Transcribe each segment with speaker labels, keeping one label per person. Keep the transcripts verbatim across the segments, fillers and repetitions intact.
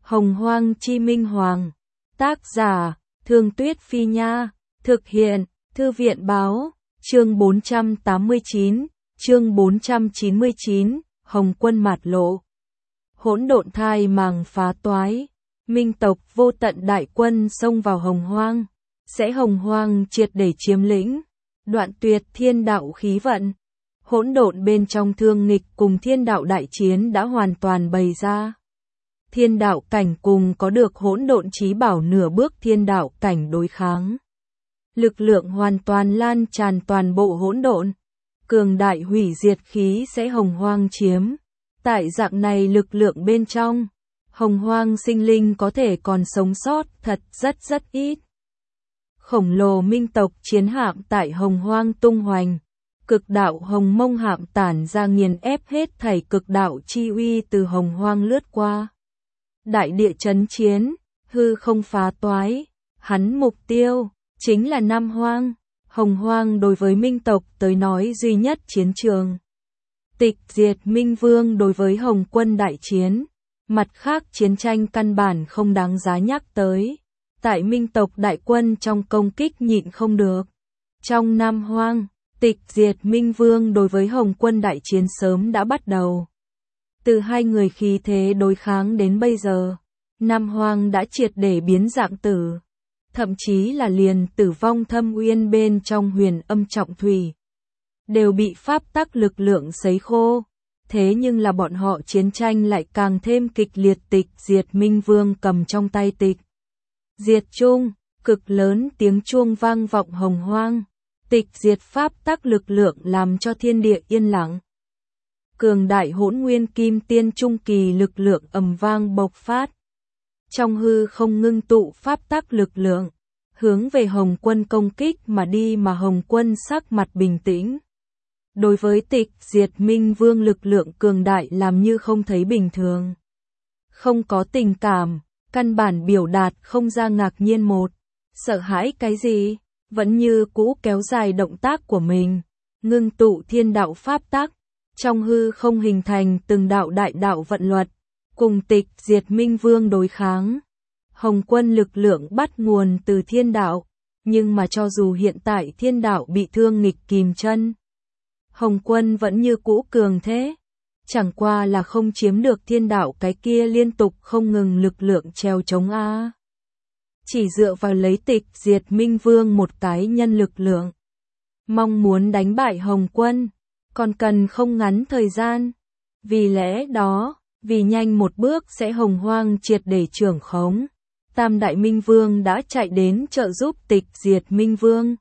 Speaker 1: Hồng Hoang Chi Minh Hoàng. Tác giả, Thương Tuyết Phi Nha. Thực hiện, Thư viện Báo. Chương bốn trăm tám mươi chín, chương bốn trăm chín mươi chín, Hồng Quân mạt lộ. Hỗn độn thai màng phá toái. Minh tộc vô tận đại quân xông vào Hồng Hoang. Sẽ Hồng Hoang triệt để chiếm lĩnh. Đoạn tuyệt thiên đạo khí vận. Hỗn độn bên trong thương nghịch cùng thiên đạo đại chiến đã hoàn toàn bày ra. Thiên đạo cảnh cùng có được hỗn độn chí bảo nửa bước thiên đạo cảnh đối kháng. Lực lượng hoàn toàn lan tràn toàn bộ hỗn độn. Cường đại hủy diệt khí sẽ Hồng Hoang chiếm. Tại dạng này lực lượng bên trong, Hồng Hoang sinh linh có thể còn sống sót thật rất rất ít. Khổng lồ minh tộc chiến hạm tại Hồng Hoang tung hoành. Cực đạo Hồng Mông hạm tản ra nghiền ép hết thảy cực đạo chi uy từ Hồng Hoang lướt qua. Đại địa chấn chiến, hư không phá toái, hắn mục tiêu chính là Nam Hoang. Hồng Hoang đối với minh tộc tới nói duy nhất chiến trường. Tịch diệt Minh Vương đối với Hồng Quân đại chiến. Mặt khác chiến tranh căn bản không đáng giá nhắc tới. Tại minh tộc đại quân trong công kích nhịn không được. Trong Nam Hoang, tịch diệt Minh Vương đối với Hồng Quân đại chiến sớm đã bắt đầu. Từ hai người khí thế đối kháng đến bây giờ, Nam Hoang đã triệt để biến dạng tử. Thậm chí là liền tử vong thâm uyên bên trong huyền âm trọng thủy. Đều bị pháp tắc lực lượng sấy khô. Thế nhưng là bọn họ chiến tranh lại càng thêm kịch liệt. Tịch diệt Minh Vương cầm trong tay tịch diệt chuông, cực lớn tiếng chuông vang vọng Hồng Hoang. Tịch diệt pháp tắc lực lượng làm cho thiên địa yên lặng. Cường đại hỗn nguyên kim tiên trung kỳ lực lượng ầm vang bộc phát. Trong hư không ngưng tụ pháp tắc lực lượng, hướng về Hồng Quân công kích mà đi mà Hồng Quân sắc mặt bình tĩnh. Đối với tịch diệt Minh Vương lực lượng cường đại làm như không thấy bình thường. Không có tình cảm, căn bản biểu đạt không ra ngạc nhiên một. Sợ hãi cái gì, vẫn như cũ kéo dài động tác của mình. Ngưng tụ thiên đạo pháp tắc, trong hư không hình thành từng đạo đại đạo vận luật. Cùng tịch diệt Minh Vương đối kháng. Hồng Quân lực lượng bắt nguồn từ thiên đạo. Nhưng mà cho dù hiện tại thiên đạo bị thương nghịch kìm chân, Hồng Quân vẫn như cũ cường thế. Chẳng qua là không chiếm được thiên đạo cái kia liên tục không ngừng lực lượng treo chống a. Chỉ dựa vào lấy tịch diệt Minh Vương một cái nhân lực lượng. Mong muốn đánh bại Hồng Quân, còn cần không ngắn thời gian. Vì lẽ đó, vì nhanh một bước sẽ Hồng Hoang triệt để trưởng khống. Tam Đại Minh Vương đã chạy đến trợ giúp tịch diệt Minh Vương.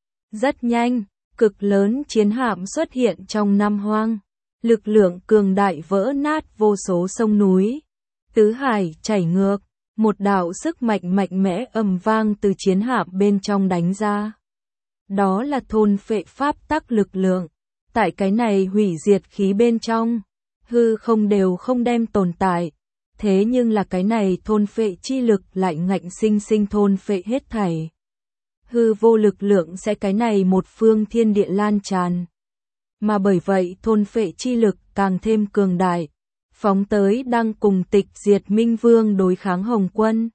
Speaker 1: Rất nhanh, cực lớn chiến hạm xuất hiện trong Nam Hoang. Lực lượng cường đại vỡ nát vô số sông núi. Tứ hải chảy ngược, một đạo sức mạnh mạnh mẽ ầm vang từ chiến hạm bên trong đánh ra. Đó là thôn phệ pháp tắc lực lượng. Tại cái này hủy diệt khí bên trong, hư không đều không đem tồn tại. Thế nhưng là cái này thôn phệ chi lực lại ngạnh sinh sinh thôn phệ hết thảy. Hư vô lực lượng sẽ cái này một phương thiên địa lan tràn. Mà bởi vậy thôn phệ chi lực càng thêm cường đại. Phóng tới đang cùng tịch diệt Minh Vương đối kháng Hồng Quân.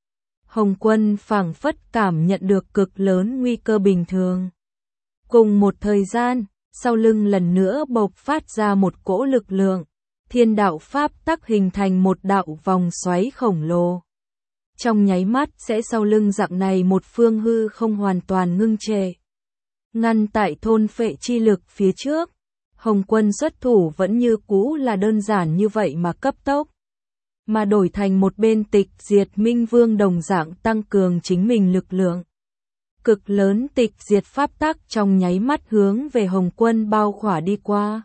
Speaker 1: Hồng Quân phảng phất cảm nhận được cực lớn nguy cơ bình thường. Cùng một thời gian, sau lưng lần nữa bộc phát ra một cỗ lực lượng. Thiên đạo pháp tắc hình thành một đạo vòng xoáy khổng lồ. Trong nháy mắt sẽ sau lưng dạng này một phương hư không hoàn toàn ngưng trệ. Ngăn tại thôn phệ chi lực phía trước. Hồng Quân xuất thủ vẫn như cũ là đơn giản như vậy mà cấp tốc. Mà đổi thành một bên tịch diệt Minh Vương đồng dạng tăng cường chính mình lực lượng. Cực lớn tịch diệt pháp tắc trong nháy mắt hướng về Hồng Quân bao khỏa đi qua.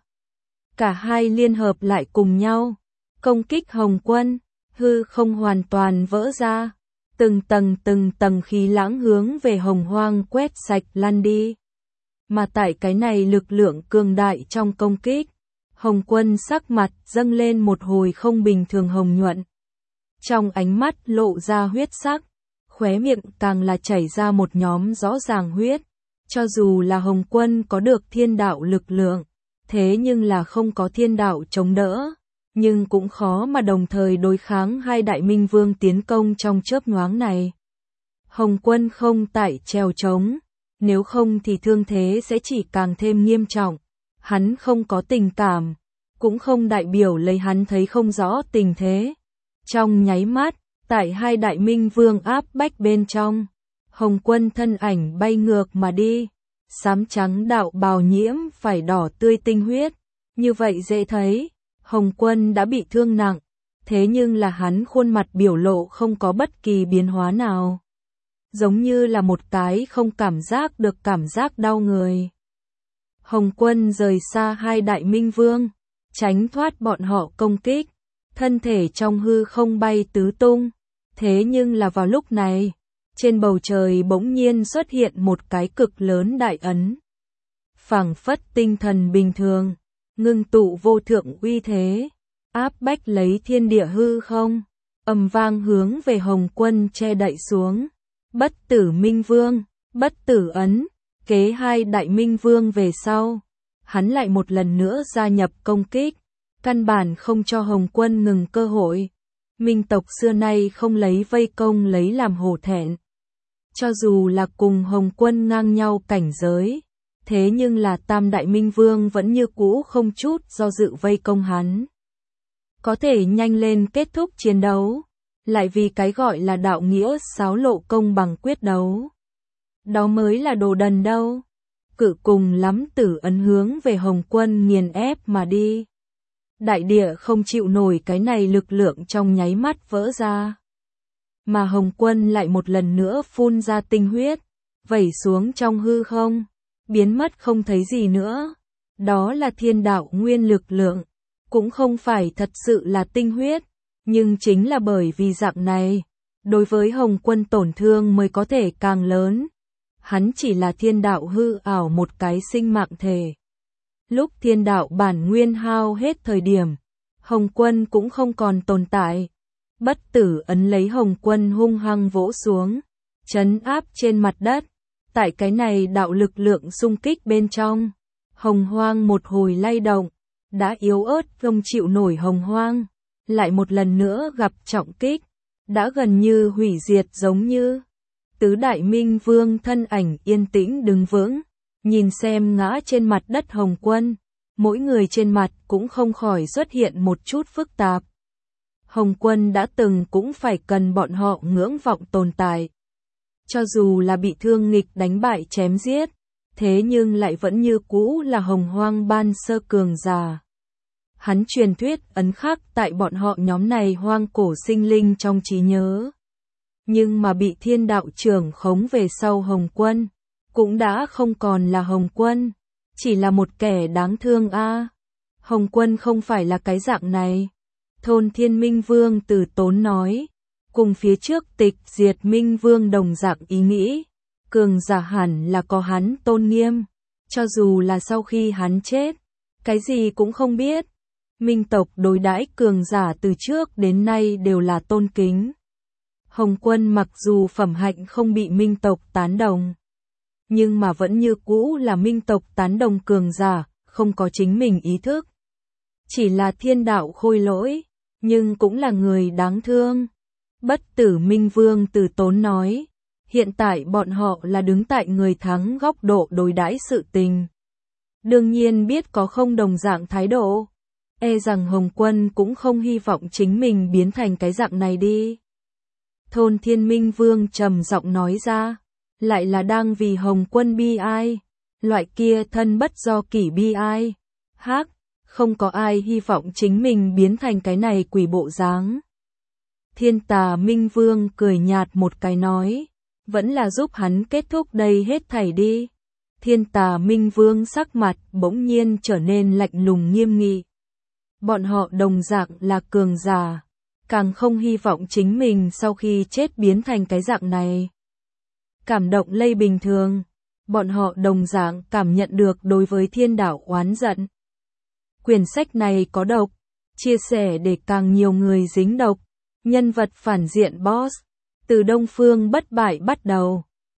Speaker 1: Cả hai liên hợp lại cùng nhau. Công kích Hồng Quân, hư không hoàn toàn vỡ ra. Từng tầng từng tầng khí lãng hướng về Hồng Hoang quét sạch lan đi. Mà tại cái này lực lượng cường đại trong công kích, Hồng Quân sắc mặt dâng lên một hồi không bình thường hồng nhuận. Trong ánh mắt lộ ra huyết sắc, khóe miệng càng là chảy ra một nhóm rõ ràng huyết. Cho dù là Hồng Quân có được thiên đạo lực lượng, thế nhưng là không có thiên đạo chống đỡ. nhưng cũng khó mà đồng thời đối kháng hai đại minh vương tiến công trong chớp nhoáng này. Hồng Quân không tại trèo trống, nếu không thì thương thế sẽ chỉ càng thêm nghiêm trọng. Hắn không có tình cảm, cũng không đại biểu lấy hắn thấy không rõ tình thế. Trong nháy mắt, tại hai đại minh vương áp bách bên trong, Hồng Quân thân ảnh bay ngược mà đi, xám trắng đạo bào nhiễm phải đỏ tươi tinh huyết. Như vậy dễ thấy, Hồng Quân đã bị thương nặng, thế nhưng là hắn khuôn mặt biểu lộ không có bất kỳ biến hóa nào. Giống như là một cái không cảm giác được cảm giác đau người. Hồng Quân rời xa hai đại minh vương, tránh thoát bọn họ công kích, thân thể trong hư không bay tứ tung. Thế nhưng là vào lúc này, trên bầu trời bỗng nhiên xuất hiện một cái cực lớn đại ấn. Phảng phất tinh thần bình thường, ngưng tụ vô thượng uy thế, áp bách lấy thiên địa hư không, ầm vang hướng về Hồng Quân che đậy xuống. Bất tử minh vương, bất tử ấn, kế hai đại minh vương về sau. Hắn lại một lần nữa gia nhập công kích, căn bản không cho Hồng Quân ngừng cơ hội. Minh tộc xưa nay không lấy vây công lấy làm hổ thẹn. Cho dù là cùng Hồng Quân ngang nhau cảnh giới, thế nhưng là tam đại minh vương vẫn như cũ không chút do dự vây công hắn. Có thể nhanh lên kết thúc chiến đấu, lại vì cái gọi là đạo nghĩa xáo lộ công bằng quyết đấu. Đó mới là đồ đần đâu. Cự cùng lắm tử ấn hướng về Hồng Quân nghiền ép mà đi. Đại địa không chịu nổi cái này lực lượng trong nháy mắt vỡ ra. Mà Hồng Quân lại một lần nữa phun ra tinh huyết, vẩy xuống trong hư không, biến mất không thấy gì nữa. Đó là thiên đạo nguyên lực lượng, cũng không phải thật sự là tinh huyết, nhưng chính là bởi vì dạng này, đối với Hồng Quân tổn thương mới có thể càng lớn. Hắn chỉ là thiên đạo hư ảo một cái sinh mạng thể. Lúc thiên đạo bản nguyên hao hết thời điểm, Hồng Quân cũng không còn tồn tại. Bất tử ấn lấy Hồng Quân hung hăng vỗ xuống, trấn áp trên mặt đất. Tại cái này đạo lực lượng xung kích bên trong, Hồng Hoang một hồi lay động, đã yếu ớt không chịu nổi Hồng Hoang, lại một lần nữa gặp trọng kích, đã gần như hủy diệt giống như. Tứ đại minh vương thân ảnh yên tĩnh đứng vững, nhìn xem ngã trên mặt đất Hồng Quân, mỗi người trên mặt cũng không khỏi xuất hiện một chút phức tạp. Hồng Quân đã từng cũng phải cần bọn họ ngưỡng vọng tồn tại. Cho dù là bị thương nghịch đánh bại chém giết, thế nhưng lại vẫn như cũ là Hồng Hoang ban sơ cường giả. Hắn truyền thuyết ấn khắc tại bọn họ nhóm này hoang cổ sinh linh trong trí nhớ. Nhưng mà bị thiên đạo trưởng khống về sau Hồng Quân, cũng đã không còn là Hồng Quân, chỉ là một kẻ đáng thương a. À. Hồng Quân không phải là cái dạng này. Thôn Thiên Minh Vương Từ Tốn nói, cùng phía trước Tịch Diệt Minh Vương đồng dạng ý nghĩ, cường giả hẳn là có hắn tôn nghiêm, cho dù là sau khi hắn chết, cái gì cũng không biết. Minh tộc đối đãi cường giả từ trước đến nay đều là tôn kính. Hồng Quân mặc dù phẩm hạnh không bị Minh tộc tán đồng, nhưng mà vẫn như cũ là Minh tộc tán đồng cường giả, không có chính mình ý thức. Chỉ là thiên đạo khôi lỗi, nhưng cũng là người đáng thương. Bất tử Minh Vương Từ Tốn nói, hiện tại bọn họ là đứng tại người thắng góc độ đối đãi sự tình. Đương nhiên biết có không đồng dạng thái độ. E rằng Hồng Quân cũng không hy vọng chính mình biến thành cái dạng này đi. Thôn Thiên Minh Vương trầm giọng nói ra, lại là đang vì Hồng Quân bi ai, loại kia thân bất do kỷ bi ai. Hắc, không có ai hy vọng chính mình biến thành cái này quỷ bộ dáng. Thiên Tà Minh Vương cười nhạt một cái nói, vẫn là giúp hắn kết thúc đây hết thảy đi. Thiên Tà Minh Vương sắc mặt bỗng nhiên trở nên lạnh lùng nghiêm nghị. Bọn họ đồng dạng là cường giả, càng không hy vọng chính mình sau khi chết biến thành cái dạng này. Cảm động lây bình thường, bọn họ đồng dạng cảm nhận được đối với thiên đạo oán giận. Quyển sách này có độc, chia sẻ để càng nhiều người dính độc. Nhân vật phản diện boss, từ Đông Phương bất bại bắt đầu.